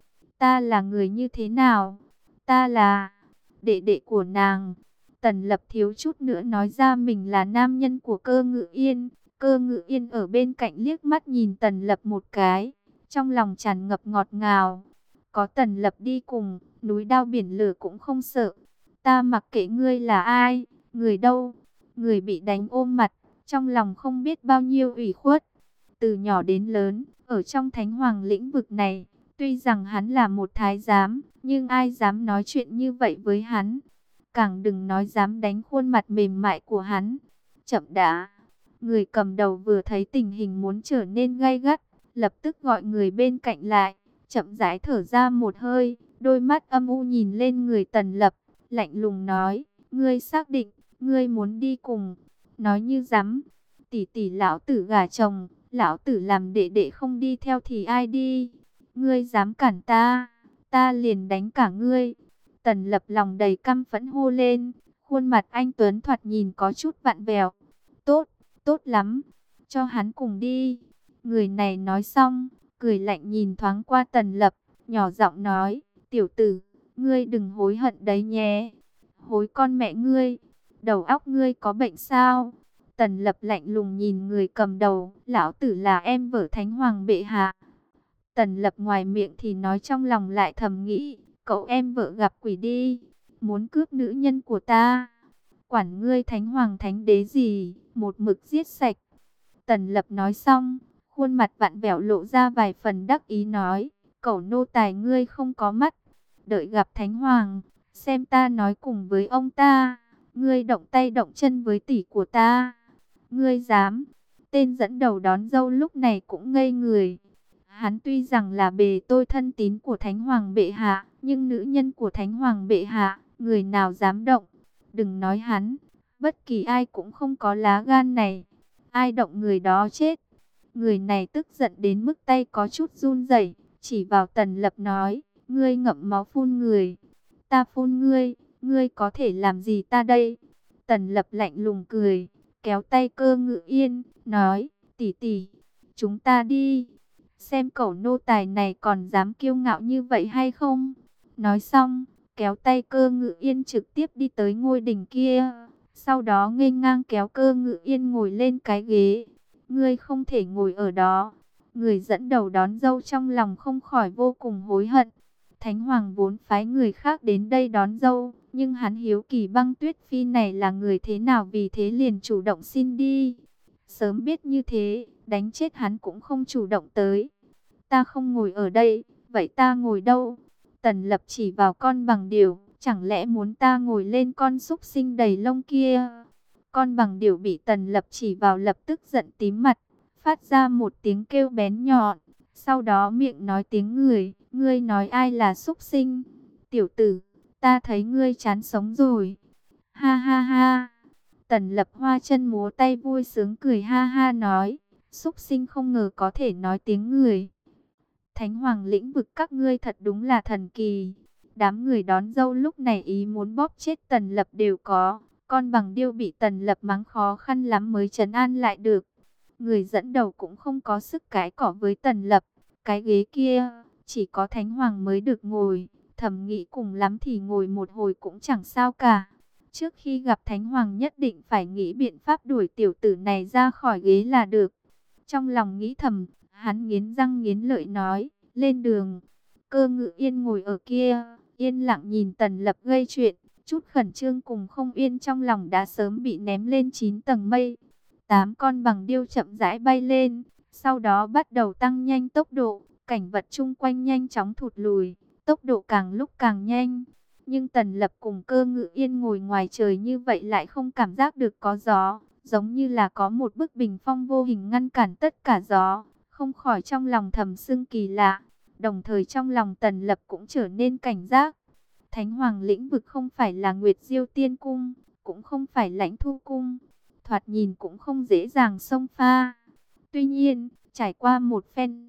Ta là người như thế nào? Ta là đệ đệ của nàng. Tần Lập thiếu chút nữa nói ra mình là nam nhân của Cơ Ngự Yên. Cơ Ngự Yên ở bên cạnh liếc mắt nhìn Tần Lập một cái, trong lòng tràn ngập ngọt ngào. Có Tần Lập đi cùng, núi đao biển lửa cũng không sợ. Ta mặc kệ ngươi là ai, người đâu. Người bị đánh ôm mặt, trong lòng không biết bao nhiêu ủy khuất. Từ nhỏ đến lớn, ở trong Thánh Hoàng lĩnh vực này, tuy rằng hắn là một thái giám, nhưng ai dám nói chuyện như vậy với hắn. Càng đừng nói dám đánh khuôn mặt mềm mại của hắn. Chậm đã. Người cầm đầu vừa thấy tình hình muốn trở nên gay gắt, lập tức gọi người bên cạnh lại, chậm rãi thở ra một hơi, đôi mắt âm u nhìn lên người Tần Lập, lạnh lùng nói, ngươi xác định, ngươi muốn đi cùng. Nói như dám, tỷ tỷ lão tử gả chồng, lão tử làm đệ đệ không đi theo thì ai đi. Ngươi dám cản ta, ta liền đánh cả ngươi. Tần Lập lòng đầy căm phẫn hô lên, khuôn mặt anh tuấn thoạt nhìn có chút vặn vẹo. Tốt, tốt lắm, cho hắn cùng đi. Người này nói xong, cười lạnh nhìn thoáng qua Tần Lập, nhỏ giọng nói, tiểu tử, ngươi đừng hối hận đấy nhé. Hối con mẹ ngươi, đầu óc ngươi có bệnh sao? Tần Lập lạnh lùng nhìn người cầm đầu, lão tử là em vợ Thánh Hoàng bệ hạ. Tần Lập ngoài miệng thì nói trong lòng lại thầm nghĩ, cậu em vợ gặp quỷ đi, muốn cướp nữ nhân của ta. Quản ngươi Thánh Hoàng Thánh Đế gì, một mực giết sạch. Tần Lập nói xong, khuôn mặt vặn vẹo lộ ra vài phần đắc ý nói, cậu nô tài ngươi không có mắt. Đợi gặp Thánh Hoàng, xem ta nói cùng với ông ta, ngươi động tay động chân với tỷ của ta. Ngươi dám? Tên dẫn đầu đón dâu lúc này cũng ngây người. Hắn tuy rằng là bề tôi thân tín của Thánh Hoàng bệ hạ, nhưng nữ nhân của Thánh Hoàng bệ hạ, người nào dám động? Đừng nói hắn, bất kỳ ai cũng không có lá gan này. Ai động người đó chết. Người này tức giận đến mức tay có chút run rẩy, chỉ vào Tần Lập nói, ngươi ngậm máu phun người. Ta phun ngươi, ngươi có thể làm gì ta đây? Tần Lập lạnh lùng cười, kéo tay Cơ Ngự Yên, nói, tỷ tỷ, chúng ta đi. Xem cẩu nô tài này còn dám kiêu ngạo như vậy hay không? Nói xong, kéo tay Cơ Ngự Yên trực tiếp đi tới ngôi đỉnh kia. Sau đó nghênh ngang kéo Cơ Ngự Yên ngồi lên cái ghế. Ngươi không thể ngồi ở đó. Người dẫn đầu đón dâu trong lòng không khỏi vô cùng hối hận. Thánh Hoàng vốn phái người khác đến đây đón dâu, nhưng hắn hiếu kỳ Băng Tuyết Phi này là người thế nào, vì thế liền chủ động xin đi. Sớm biết như thế, đánh chết hắn cũng không chủ động tới. Ta không ngồi ở đây, vậy ta ngồi đâu? Tần Lập chỉ vào con bằng điểu, chẳng lẽ muốn ta ngồi lên con súc sinh đầy lông kia? Con bằng điểu bị Tần Lập chỉ vào lập tức giận tím mặt, phát ra một tiếng kêu bén nhọn, sau đó miệng nói tiếng người, ngươi nói ai là súc sinh? Tiểu tử, ta thấy ngươi chán sống rồi. Ha ha ha. Tần Lập hoa chân múa tay vui sướng cười ha ha nói, súc sinh không ngờ có thể nói tiếng người. Thánh Hoàng lĩnh vực các ngươi thật đúng là thần kỳ. Đám người đón dâu lúc này ý muốn bóp chết Tần Lập đều có. Con bằng điêu bị Tần Lập mắng khó khăn lắm mới trấn an lại được. Người dẫn đầu cũng không có sức cãi cỏ với Tần Lập. Cái ghế kia, chỉ có Thánh Hoàng mới được ngồi. Thầm nghĩ cùng lắm thì ngồi một hồi cũng chẳng sao cả. Trước khi gặp Thánh Hoàng nhất định phải nghĩ biện pháp đuổi tiểu tử này ra khỏi ghế là được. Trong lòng nghĩ thầm, hắn nghiến răng nghiến lợi nói, lên đường. Cơ Ngự Yên ngồi ở kia, yên lặng nhìn Tần Lập gây chuyện. Chút khẩn trương cùng không yên trong lòng đã sớm bị ném lên chín tầng mây. Tám con bằng điêu chậm rãi bay lên, sau đó bắt đầu tăng nhanh tốc độ. Cảnh vật chung quanh nhanh chóng thụt lùi, tốc độ càng lúc càng nhanh. Nhưng Tần Lập cùng Cơ Ngự Yên ngồi ngoài trời như vậy lại không cảm giác được có gió, giống như là có một bức bình phong vô hình ngăn cản tất cả gió. Không khỏi trong lòng thầm xưng kỳ lạ, đồng thời trong lòng Tần Lập cũng trở nên cảnh giác. Thánh Hoàng lĩnh vực không phải là Nguyệt Diêu Tiên Cung, cũng không phải Lãnh Thu Cung, thoạt nhìn cũng không dễ dàng xông pha. Tuy nhiên, trải qua một phen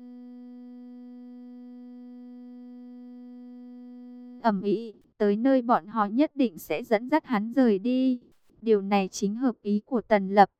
ầm ĩ, tới nơi bọn họ nhất định sẽ dẫn dắt hắn rời đi. Điều này chính hợp ý của Tần Lập.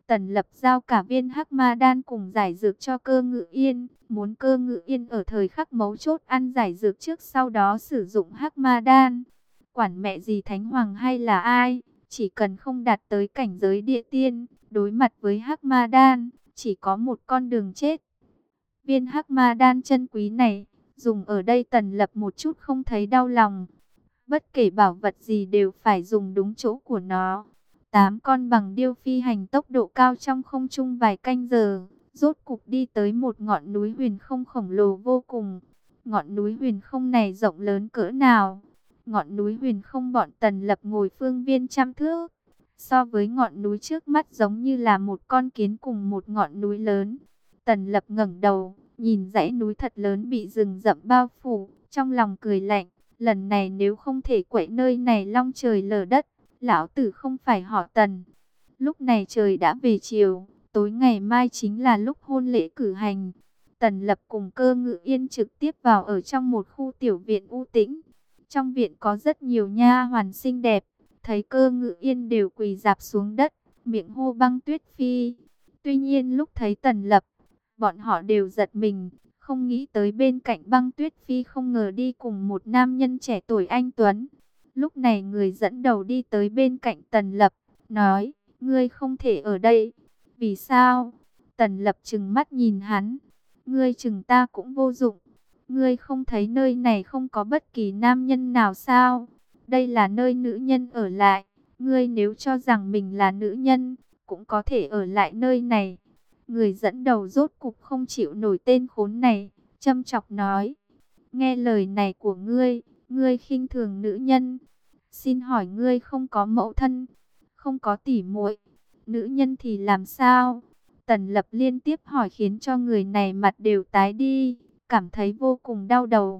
Tần Lập giao cả viên Hắc Ma Đan cùng giải dược cho Cơ Ngự Yên, muốn Cơ Ngự Yên ở thời khắc mấu chốt ăn giải dược trước sau đó sử dụng Hắc Ma Đan. Quản mẹ gì Thánh Hoàng hay là ai, chỉ cần không đạt tới cảnh giới địa tiên, đối mặt với Hắc Ma Đan, chỉ có một con đường chết. Viên Hắc Ma Đan chân quý này, dùng ở đây Tần Lập một chút không thấy đau lòng. Bất kể bảo vật gì đều phải dùng đúng chỗ của nó. Tám con bằng điêu phi hành tốc độ cao trong không trung vài canh giờ, rốt cục đi tới một ngọn núi huyền không khổng lồ vô cùng. Ngọn núi huyền không này rộng lớn cỡ nào? Ngọn núi huyền không bọn Tần Lập ngồi phương viên trăm thước. So với ngọn núi trước mắt giống như là một con kiến cùng một ngọn núi lớn. Tần Lập ngẩng đầu, nhìn dãy núi thật lớn bị rừng rậm bao phủ, trong lòng cười lạnh. Lần này nếu không thể quậy nơi này long trời lở đất, lão tử không phải họ Tần. Lúc này trời đã về chiều, tối ngày mai chính là lúc hôn lễ cử hành. Tần Lập cùng Cơ Ngự Yên trực tiếp vào ở trong một khu tiểu viện u tĩnh. Trong viện có rất nhiều nha hoàn xinh đẹp, thấy Cơ Ngự Yên đều quỳ rạp xuống đất, miệng hô Băng Tuyết Phi. Tuy nhiên lúc thấy Tần Lập, bọn họ đều giật mình, không nghĩ tới bên cạnh Băng Tuyết Phi không ngờ đi cùng một nam nhân trẻ tuổi anh tuấn. Lúc này người dẫn đầu đi tới bên cạnh Tần Lập, nói, ngươi không thể ở đây. Vì sao? Tần Lập trừng mắt nhìn hắn, ngươi chừng ta cũng vô dụng. Ngươi không thấy nơi này không có bất kỳ nam nhân nào sao? Đây là nơi nữ nhân ở lại. Ngươi nếu cho rằng mình là nữ nhân, cũng có thể ở lại nơi này. Người dẫn đầu rốt cục không chịu nổi tên khốn này, châm chọc nói. Nghe lời này của ngươi, ngươi khinh thường nữ nhân. Xin hỏi ngươi không có mẫu thân, không có tỉ muội, nữ nhân thì làm sao? Tần Lập liên tiếp hỏi khiến cho người này mặt đều tái đi, cảm thấy vô cùng đau đầu.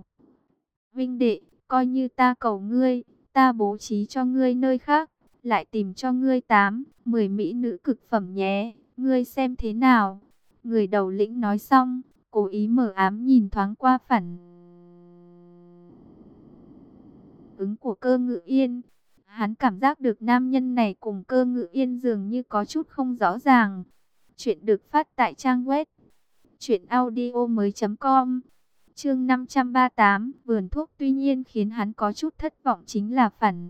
Vinh đệ, coi như ta cầu ngươi, ta bố trí cho ngươi nơi khác, lại tìm cho ngươi tám, mười mỹ nữ cực phẩm nhé, ngươi xem thế nào? Người đầu lĩnh nói xong, cố ý mở ám nhìn thoáng qua phản ứng của Cơ Ngự Yên. Hắn cảm giác được nam nhân này cùng Cơ Ngự Yên dường như có chút không rõ ràng. Chuyện được phát tại trang web truyện audio mới chấm com. Chương năm trăm ba mươi tám, vườn thuốc. Tuy nhiên khiến hắn có chút thất vọng chính là phản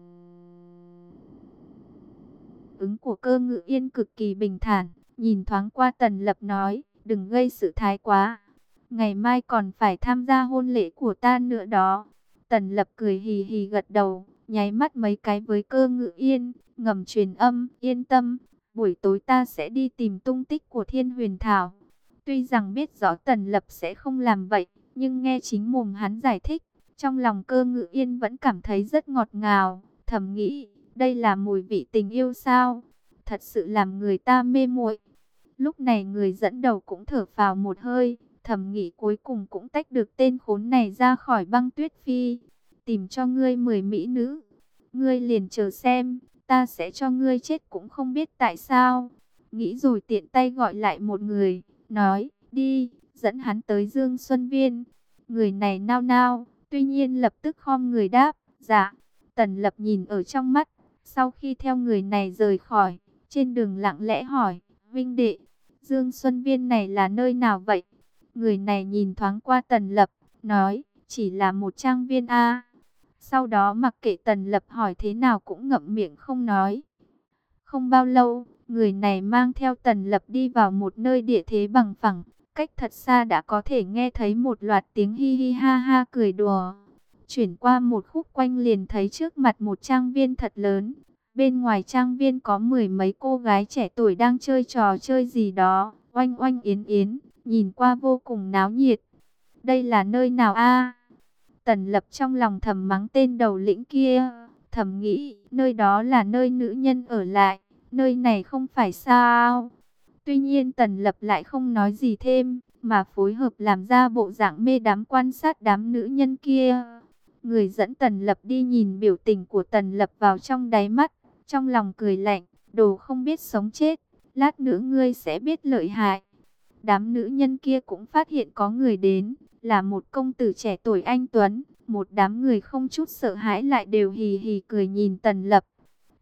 ứng của Cơ Ngự Yên cực kỳ bình thản, nhìn thoáng qua Tần Lập nói, đừng gây sự thái quá. Ngày mai còn phải tham gia hôn lễ của ta nữa đó. Tần Lập cười hì hì gật đầu, nháy mắt mấy cái với Cơ Ngự Yên, ngầm truyền âm, yên tâm, buổi tối ta sẽ đi tìm tung tích của Thiên Huyền Thảo. Tuy rằng biết rõ Tần Lập sẽ không làm vậy, nhưng nghe chính mồm hắn giải thích, trong lòng Cơ Ngự Yên vẫn cảm thấy rất ngọt ngào, thầm nghĩ, đây là mùi vị tình yêu sao? Thật sự làm người ta mê muội. Lúc này người dẫn đầu cũng thở phào một hơi, thầm nghĩ cuối cùng cũng tách được tên khốn này ra khỏi Băng Tuyết Phi. Tìm cho ngươi mười mỹ nữ, ngươi liền chờ xem, ta sẽ cho ngươi chết cũng không biết tại sao. Nghĩ rồi tiện tay gọi lại một người, nói, đi, dẫn hắn tới Dương Xuân Viên. Người này nao nao, tuy nhiên lập tức khom người đáp, dạ. Tần Lập nhìn ở trong mắt, sau khi theo người này rời khỏi, trên đường lặng lẽ hỏi, Vinh đệ, Dương Xuân Viên này là nơi nào vậy? Người này nhìn thoáng qua Tần Lập, nói, chỉ là một trang viên a. Sau đó mặc kệ Tần Lập hỏi thế nào cũng ngậm miệng không nói. Không bao lâu, người này mang theo Tần Lập đi vào một nơi địa thế bằng phẳng, cách thật xa đã có thể nghe thấy một loạt tiếng hi hi ha ha cười đùa. Chuyển qua một khúc quanh liền thấy trước mặt một trang viên thật lớn. Bên ngoài trang viên có mười mấy cô gái trẻ tuổi đang chơi trò chơi gì đó, oanh oanh yến yến, nhìn qua vô cùng náo nhiệt. Đây là nơi nào a? Tần Lập trong lòng thầm mắng tên đầu lĩnh kia, thầm nghĩ, nơi đó là nơi nữ nhân ở lại, nơi này không phải sao? Tuy nhiên Tần Lập lại không nói gì thêm, mà phối hợp làm ra bộ dạng mê đắm quan sát đám nữ nhân kia. Người dẫn Tần Lập đi nhìn biểu tình của Tần Lập vào trong đáy mắt, trong lòng cười lạnh, đồ không biết sống chết, lát nữa ngươi sẽ biết lợi hại. Đám nữ nhân kia cũng phát hiện có người đến, là một công tử trẻ tuổi anh tuấn, một đám người không chút sợ hãi lại đều hì hì cười nhìn Tần Lập.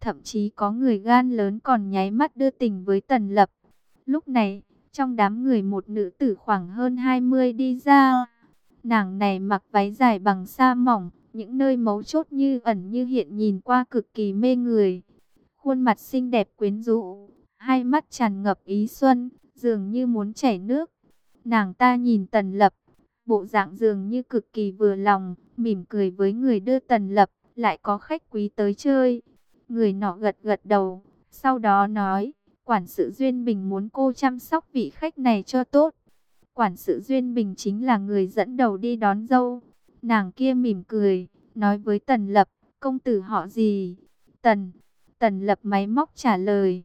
thậm chí có người gan lớn còn nháy mắt đưa tình với Tần Lập. Lúc này, trong đám người một nữ tử khoảng hơn hai mươi đi ra. Nàng này mặc váy dài bằng sa mỏng, những nơi mấu chốt như ẩn như hiện, nhìn qua cực kỳ mê người. Khuôn mặt xinh đẹp quyến rũ, hai mắt tràn ngập ý xuân, dường như muốn chảy nước. Nàng ta nhìn Tần Lập, bộ dạng dường như cực kỳ vừa lòng, mỉm cười với người đưa Tần Lập, lại có khách quý tới chơi. Người nọ gật gật đầu, sau đó nói, quản sự Duyên Bình muốn cô chăm sóc vị khách này cho tốt. Quản sự Duyên Bình chính là người dẫn đầu đi đón dâu. Nàng kia mỉm cười, nói với Tần Lập, công tử họ gì? Tần. Tần Lập máy móc trả lời.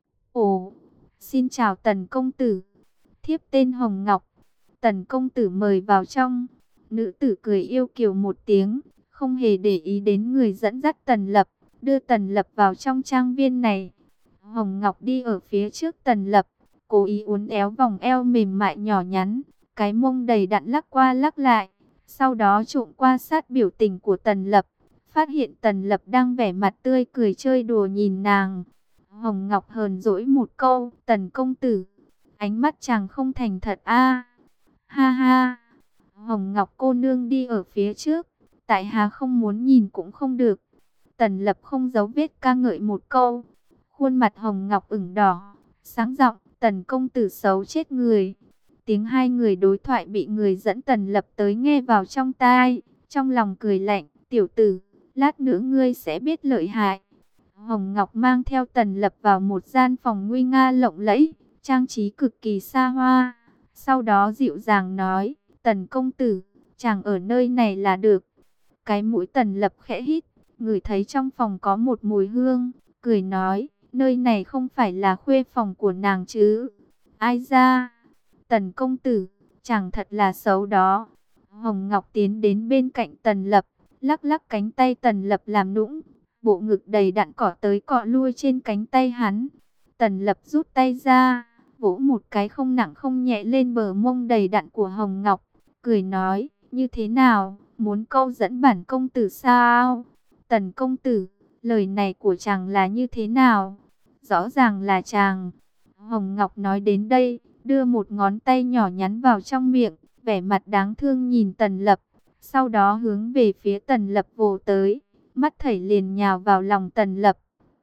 Ồ, xin chào Tần công tử. Thiếp tên Hồng Ngọc. Tần công tử mời vào trong. Nữ tử cười yêu kiều một tiếng, không hề để ý đến người dẫn dắt Tần Lập, đưa Tần Lập vào trong trang viên này. Hồng Ngọc đi ở phía trước Tần Lập, cố ý uốn éo vòng eo mềm mại nhỏ nhắn, cái mông đầy đặn lắc qua lắc lại. Sau đó trộm quan sát biểu tình của Tần Lập, phát hiện Tần Lập đang vẻ mặt tươi cười chơi đùa nhìn nàng. Hồng Ngọc hờn dỗi một câu, Tần công tử, ánh mắt chàng không thành thật a. Ha ha. Hồng Ngọc cô nương đi ở phía trước, tại hạ không muốn nhìn cũng không được. Tần Lập không giấu vết ca ngợi một câu. Khuôn mặt Hồng Ngọc ửng đỏ, sáng giọng, Tần công tử xấu chết người. Tiếng hai người đối thoại bị người dẫn Tần Lập tới nghe vào trong tai, trong lòng cười lạnh, tiểu tử, lát nữa ngươi sẽ biết lợi hại. Hồng Ngọc mang theo Tần Lập vào một gian phòng nguy nga lộng lẫy, trang trí cực kỳ xa hoa. Sau đó dịu dàng nói, Tần công tử, chàng ở nơi này là được. Cái mũi Tần Lập khẽ hít, ngửi thấy trong phòng có một mùi hương, cười nói, nơi này không phải là khuê phòng của nàng chứ? Ai ra? Tần công tử, chàng thật là xấu đó. Hồng Ngọc tiến đến bên cạnh Tần Lập, lắc lắc cánh tay Tần Lập làm nũng, bộ ngực đầy đặn cọ tới cọ lui trên cánh tay hắn. Tần Lập rút tay ra, vỗ một cái không nặng không nhẹ lên bờ mông đầy đặn của Hồng Ngọc, cười nói, như thế nào, muốn câu dẫn bản công tử sao? Tần công tử, lời này của chàng là như thế nào? Rõ ràng là chàng. Hồng Ngọc nói đến đây, đưa một ngón tay nhỏ nhắn vào trong miệng, vẻ mặt đáng thương nhìn Tần Lập, sau đó hướng về phía Tần Lập vồ tới, mắt thảy liền nhào vào lòng Tần Lập.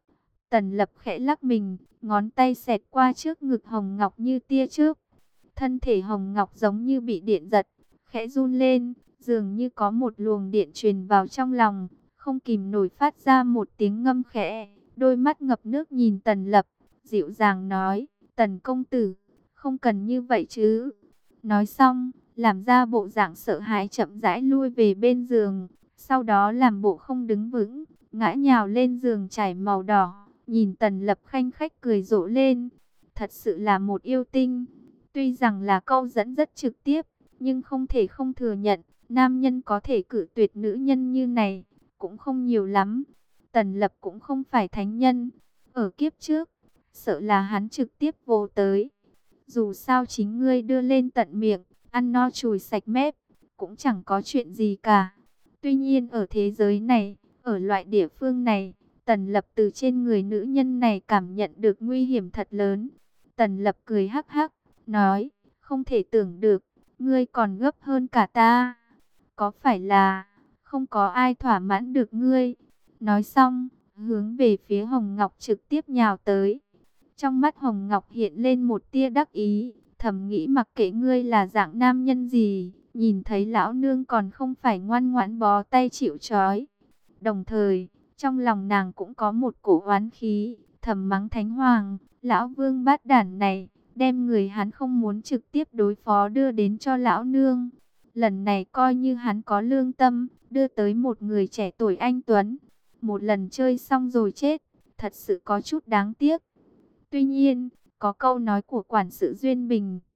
Tần Lập khẽ lắc mình, ngón tay xẹt qua trước ngực Hồng Ngọc như tia chớp. Thân thể Hồng Ngọc giống như bị điện giật, khẽ run lên, dường như có một luồng điện truyền vào trong lòng, không kìm nổi phát ra một tiếng ngâm khẽ, đôi mắt ngập nước nhìn Tần Lập, dịu dàng nói, Tần công tử, không cần như vậy chứ. Nói xong, làm ra bộ dạng sợ hãi chậm rãi lui về bên giường, sau đó làm bộ không đứng vững, ngã nhào lên giường trải màu đỏ, nhìn Tần Lập khanh khách cười rộ lên. Thật sự là một yêu tinh. Tuy rằng là câu dẫn rất trực tiếp, nhưng không thể không thừa nhận, nam nhân có thể cự tuyệt nữ nhân như này, cũng không nhiều lắm. Tần Lập cũng không phải thánh nhân. Ở kiếp trước, sợ là hắn trực tiếp vô tới. Dù sao chính ngươi đưa lên tận miệng, ăn no chùi sạch mép, cũng chẳng có chuyện gì cả. Tuy nhiên ở thế giới này, ở loại địa phương này, Tần Lập từ trên người nữ nhân này cảm nhận được nguy hiểm thật lớn. Tần Lập cười hắc hắc, nói, không thể tưởng được, ngươi còn gấp hơn cả ta. Có phải là không có ai thỏa mãn được ngươi? Nói xong, hướng về phía Hồng Ngọc trực tiếp nhào tới. Trong mắt Hồng Ngọc hiện lên một tia đắc ý, thầm nghĩ mặc kệ ngươi là dạng nam nhân gì, nhìn thấy lão nương còn không phải ngoan ngoãn bó tay chịu trói. Đồng thời, trong lòng nàng cũng có một cổ oán khí, thầm mắng Thánh Hoàng, lão vương bát đản này, đem người hắn không muốn trực tiếp đối phó đưa đến cho lão nương. Lần này coi như hắn có lương tâm, đưa tới một người trẻ tuổi anh tuấn. Một lần chơi xong rồi chết, thật sự có chút đáng tiếc. Tuy nhiên, có câu nói của quản sự Duyên Bình,